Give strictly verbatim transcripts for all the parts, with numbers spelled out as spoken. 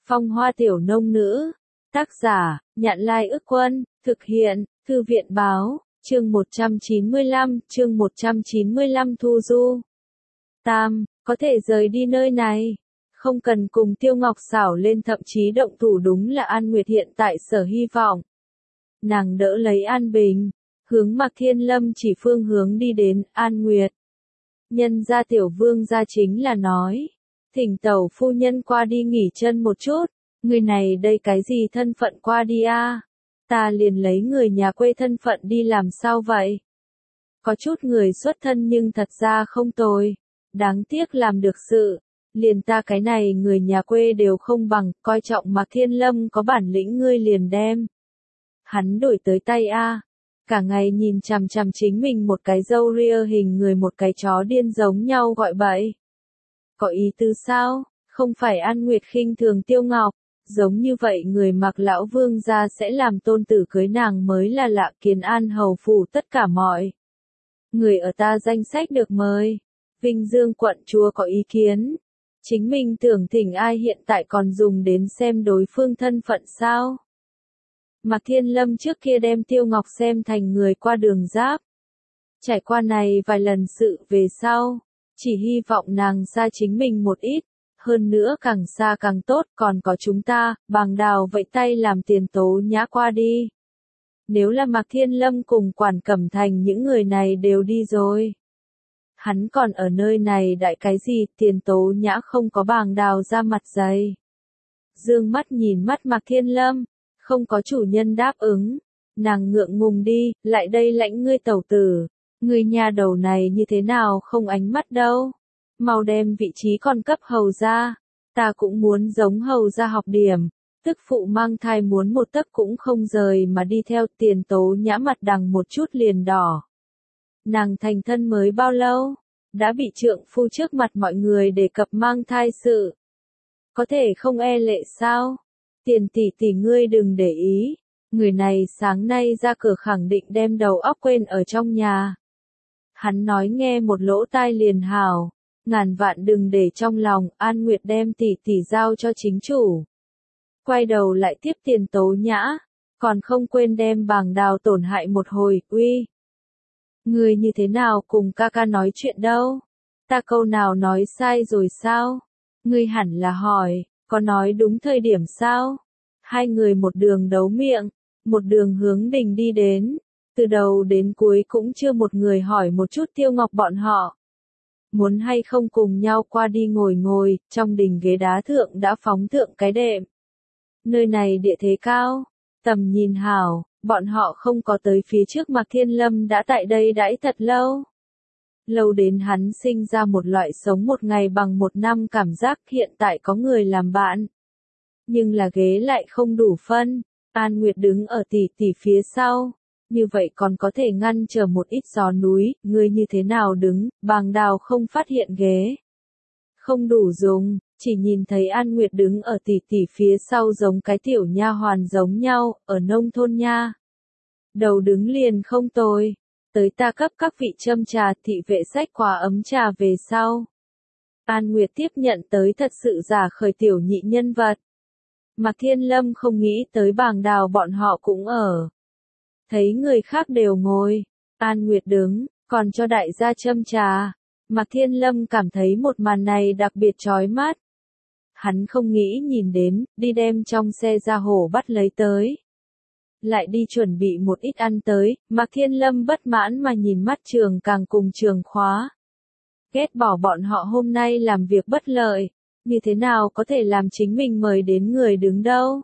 Phong Hoa Tiểu Nông Nữ. Tác giả, Nhạn Lai Ức Quân, thực hiện, Thư viện Báo, chương một trăm chín mươi lăm, chương một trăm chín mươi lăm Thu Du. Tam, có thể rời đi nơi này. Không cần cùng Tiêu Ngọc xảo lên thậm chí động thủ đúng là An Nguyệt hiện tại sở hy vọng. Nàng đỡ lấy An Bình, hướng Mạc Thiên Lâm chỉ phương hướng đi đến, An Nguyệt. Nhân gia tiểu vương gia chính là nói. Thỉnh tẩu phu nhân qua đi nghỉ chân một chút, người này đây cái gì thân phận qua đi a? À? Ta liền lấy người nhà quê thân phận đi làm sao vậy? Có chút người xuất thân nhưng thật ra không tồi, đáng tiếc làm được sự, liền ta cái này người nhà quê đều không bằng, coi trọng Mạc Thiên Lâm có bản lĩnh ngươi liền đem. Hắn đổi tới tay a, à? Cả ngày nhìn chằm chằm chính mình một cái râu ria hình người một cái chó điên giống nhau gọi bậy. Có ý tứ sao? Không phải An Nguyệt khinh thường Tiêu Ngọc, giống như vậy người Mạc lão vương gia sẽ làm tôn tử cưới nàng mới là lạ. Kiến An hầu phủ tất cả mọi người ở ta danh sách được mời. Vinh Dương quận chúa có ý kiến. Chính mình tưởng thỉnh ai hiện tại còn dùng đến xem đối phương thân phận sao? Mạc Thiên Lâm trước kia đem Tiêu Ngọc xem thành người qua đường giáp. Trải qua này vài lần sự về sau, chỉ hy vọng nàng xa chính mình một ít, hơn nữa càng xa càng tốt, còn có chúng ta, Bàng Đào vẫy tay làm tiền tố nhã qua đi. Nếu là Mạc Thiên Lâm cùng Quản Cẩm Thành những người này đều đi rồi. Hắn còn ở nơi này đại cái gì, tiền tố nhã không có Bàng Đào ra mặt dày. Dương mắt nhìn mắt Mạc Thiên Lâm, không có chủ nhân đáp ứng, nàng ngượng ngùng đi, lại đây lãnh ngươi tẩu tử. Người nhà đầu này như thế nào không ánh mắt đâu. Mau đem vị trí con cấp hầu ra. Ta cũng muốn giống hầu ra học điểm. Tức phụ mang thai muốn một tấc cũng không rời mà đi theo. Tiền tố nhã mặt đằng một chút liền đỏ. Nàng thành thân mới bao lâu? Đã bị trượng phu trước mặt mọi người đề cập mang thai sự. Có thể không e lệ sao? Tiền tỷ tỷ ngươi đừng để ý. Người này sáng nay ra cửa khẳng định đem đầu óc quên ở trong nhà. Hắn nói nghe một lỗ tai liền hảo, ngàn vạn đừng để trong lòng. An Nguyệt đem tỷ tỷ giao cho chính chủ. Quay đầu lại tiếp tiền tố nhã, còn không quên đem Bàng Đào tổn hại một hồi. Uy, người như thế nào cùng ca ca nói chuyện đâu? Ta câu nào nói sai rồi sao? Ngươi hẳn là hỏi, có nói đúng thời điểm sao? Hai người một đường đấu miệng, một đường hướng đình đi đến. Từ đầu đến cuối cũng chưa một người hỏi một chút Tiêu Ngọc bọn họ. Muốn hay không cùng nhau qua đi ngồi ngồi, trong đình ghế đá thượng đã phóng thượng cái đệm. Nơi này địa thế cao, tầm nhìn hảo, bọn họ không có tới phía trước Mạc Thiên Lâm đã tại đây đãi thật lâu. Lâu đến hắn sinh ra một loại sống một ngày bằng một năm cảm giác hiện tại có người làm bạn. Nhưng là ghế lại không đủ phân, An Nguyệt đứng ở tỷ tỷ phía sau. Như vậy còn có thể ngăn trở một ít gió núi, ngươi như thế nào đứng, Bàng Đào không phát hiện ghế. Không đủ dùng, chỉ nhìn thấy An Nguyệt đứng ở tỷ tỷ phía sau giống cái tiểu nha hoàn giống nhau, ở nông thôn nha. Đầu đứng liền không tồi, tới ta cấp các vị châm trà thị vệ sách quà ấm trà về sau. An Nguyệt tiếp nhận tới thật sự giả khởi tiểu nhị nhân vật. Mạc Thiên Lâm không nghĩ tới Bàng Đào bọn họ cũng ở. Thấy người khác đều ngồi, An Nguyệt đứng, còn cho đại gia châm trà. Mạc Thiên Lâm cảm thấy một màn này đặc biệt chói mắt. Hắn không nghĩ nhìn đến, đi đem trong xe ra hổ bắt lấy tới. Lại đi chuẩn bị một ít ăn tới, Mạc Thiên Lâm bất mãn mà nhìn mắt Trường Càng cùng Trường Khóa. Ghét bỏ bọn họ hôm nay làm việc bất lợi, như thế nào có thể làm chính mình mời đến người đứng đâu.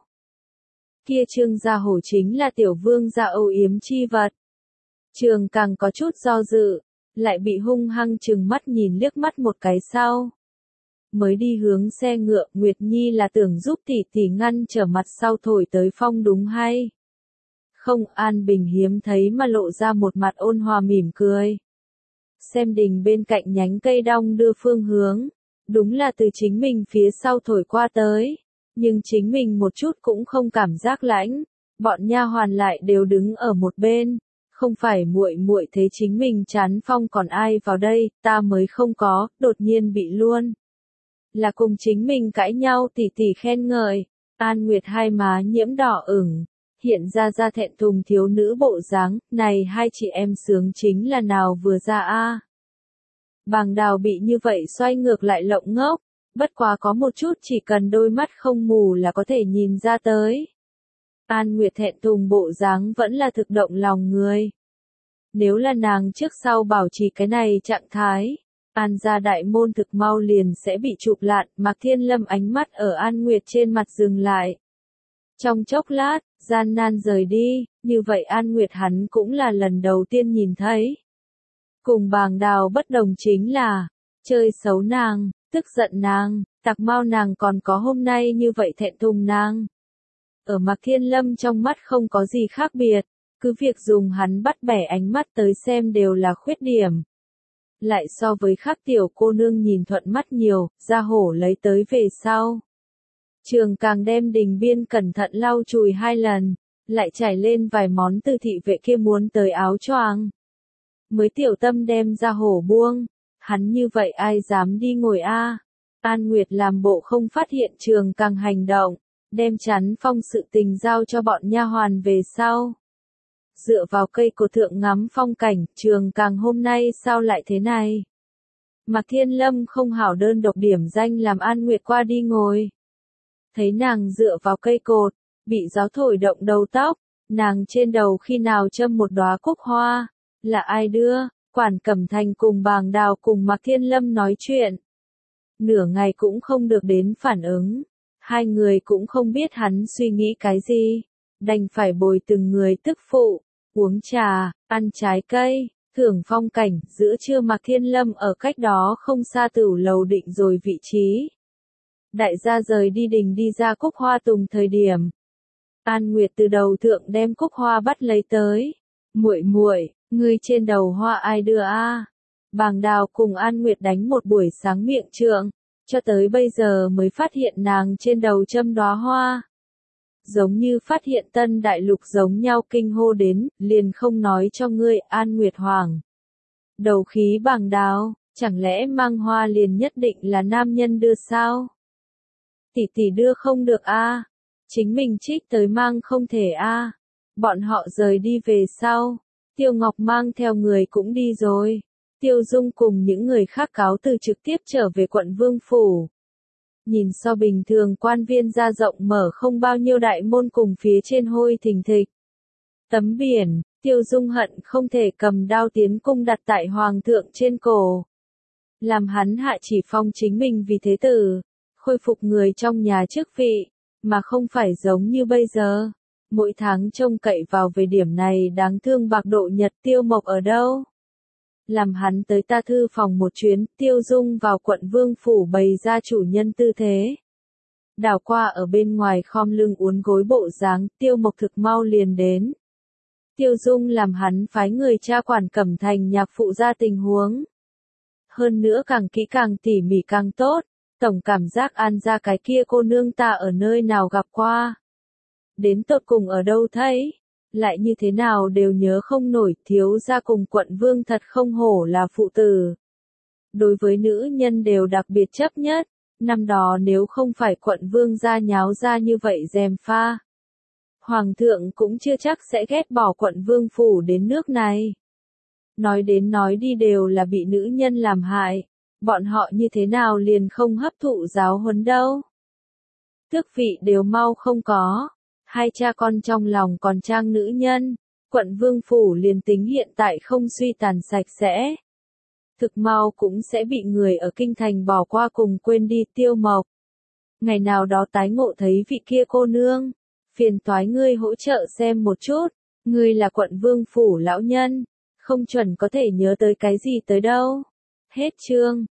Kia Trương gia hổ chính là tiểu vương gia âu yếm chi vật. Trường Càng có chút do dự, lại bị hung hăng trừng mắt nhìn liếc mắt một cái sau. Mới đi hướng xe ngựa, Nguyệt Nhi là tưởng giúp tỷ tỷ ngăn trở mặt sau thổi tới phong đúng hay? Không, An Bình hiếm thấy mà lộ ra một mặt ôn hòa mỉm cười. Xem đình bên cạnh nhánh cây đong đưa phương hướng, đúng là từ chính mình phía sau thổi qua tới. Nhưng chính mình một chút cũng không cảm giác lãnh, bọn nha hoàn lại đều đứng ở một bên, không phải muội muội thấy chính mình chán phong còn ai vào đây, ta mới không có, đột nhiên bị luôn. Là cùng chính mình cãi nhau tỉ tỉ khen ngợi, An Nguyệt hai má nhiễm đỏ ửng, hiện ra ra thẹn thùng thiếu nữ bộ dáng, này hai chị em sướng chính là nào vừa ra a. Bàng Đào bị như vậy xoay ngược lại lộng ngốc, bất quá có một chút chỉ cần đôi mắt không mù là có thể nhìn ra tới. An Nguyệt thẹn thùng bộ dáng vẫn là thực động lòng người. Nếu là nàng trước sau bảo trì cái này trạng thái, An gia đại môn thực mau liền sẽ bị chụp lạn, Mạc Thiên Lâm ánh mắt ở An Nguyệt trên mặt dừng lại. Trong chốc lát, gian nan rời đi, như vậy An Nguyệt hắn cũng là lần đầu tiên nhìn thấy. Cùng Bàng Đào bất đồng chính là, chơi xấu nàng, tức giận nàng, tặc mau nàng còn có hôm nay như vậy thẹn thùng nàng. Ở Mạc Thiên Lâm trong mắt không có gì khác biệt, cứ việc dùng hắn bắt bẻ ánh mắt tới xem đều là khuyết điểm. Lại so với khác tiểu cô nương nhìn thuận mắt nhiều, ra hổ lấy tới về sau. Trường càng đem đình biên cẩn thận lau chùi hai lần, lại trải lên vài món từ thị vệ kia muốn tới áo choàng. Mới tiểu tâm đem ra hổ buông, hắn như vậy ai dám đi ngồi a? An Nguyệt làm bộ không phát hiện trường càng hành động, đem chắn phong sự tình giao cho bọn nha hoàn về sau. Dựa vào cây cổ thượng ngắm phong cảnh, trường càng hôm nay sao lại thế này? Mạc Thiên Lâm không hảo đơn độc điểm danh làm An Nguyệt qua đi ngồi. Thấy nàng dựa vào cây cột, bị gió thổi động đầu tóc, nàng trên đầu khi nào châm một đóa cúc hoa, là ai đưa? Quản Cẩm Thành cùng Bàng Đào cùng Mạc Thiên Lâm nói chuyện. Nửa ngày cũng không được đến phản ứng, hai người cũng không biết hắn suy nghĩ cái gì, đành phải bồi từng người tức phụ, uống trà, ăn trái cây, thưởng phong cảnh. Giữa trưa Mạc Thiên Lâm ở cách đó không xa tửu lầu định rồi vị trí. Đại gia rời đi đình đi ra cúc hoa tùng thời điểm. An Nguyệt từ đầu thượng đem cúc hoa bắt lấy tới. Muội muội, ngươi trên đầu hoa ai đưa a? Bàng Đào cùng An Nguyệt đánh một buổi sáng miệng trượng, cho tới bây giờ mới phát hiện nàng trên đầu châm đóa hoa. Giống như phát hiện tân đại lục giống nhau kinh hô đến, liền không nói cho ngươi. An Nguyệt Hoàng. Đầu khí Bàng Đào, chẳng lẽ mang hoa liền nhất định là nam nhân đưa sao? Tỷ tỷ đưa không được a, chính mình trích tới mang không thể a. Bọn họ rời đi về sau, Tiêu Ngọc mang theo người cũng đi rồi. Tiêu Dung cùng những người khác cáo từ trực tiếp trở về quận Vương Phủ. Nhìn so bình thường quan viên ra rộng mở không bao nhiêu đại môn cùng phía trên hôi thình thịch. Tấm biển, Tiêu Dung hận không thể cầm đao tiến cung đặt tại hoàng thượng trên cổ. Làm hắn hạ chỉ phong chính mình vì thế tử, khôi phục người trong nhà chức vị, mà không phải giống như bây giờ. Mỗi tháng trông cậy vào về điểm này đáng thương bạc độ nhật. Tiêu Mộc ở đâu? Làm hắn tới ta thư phòng một chuyến. Tiêu Dung vào quận Vương Phủ bày ra chủ nhân tư thế. Đảo qua ở bên ngoài khom lưng uốn gối bộ dáng. Tiêu Mộc thực mau liền đến. Tiêu Dung làm hắn phái người tra Quản Cẩm Thành nhạc phụ ra tình huống. Hơn nữa càng kỹ càng tỉ mỉ càng tốt. Tổng cảm giác An ra cái kia cô nương ta ở nơi nào gặp qua. Đến tột cùng ở đâu thấy, lại như thế nào đều nhớ không nổi. Thiếu gia cùng quận vương thật không hổ là phụ tử. Đối với nữ nhân đều đặc biệt chấp nhất, năm đó nếu không phải quận vương gia nháo ra như vậy dèm pha. Hoàng thượng cũng chưa chắc sẽ ghét bỏ quận Vương Phủ đến nước này. Nói đến nói đi đều là bị nữ nhân làm hại, bọn họ như thế nào liền không hấp thụ giáo huấn đâu. Tước vị đều mau không có, hai cha con trong lòng còn trang nữ nhân, quận Vương Phủ liền tính hiện tại không suy tàn sạch sẽ. Thực mau cũng sẽ bị người ở kinh thành bỏ qua cùng quên đi. Tiêu Mộc. Ngày nào đó tái ngộ thấy vị kia cô nương. Phiền toái ngươi hỗ trợ xem một chút, ngươi là quận Vương Phủ lão nhân, không chuẩn có thể nhớ tới cái gì tới đâu. Hết chương.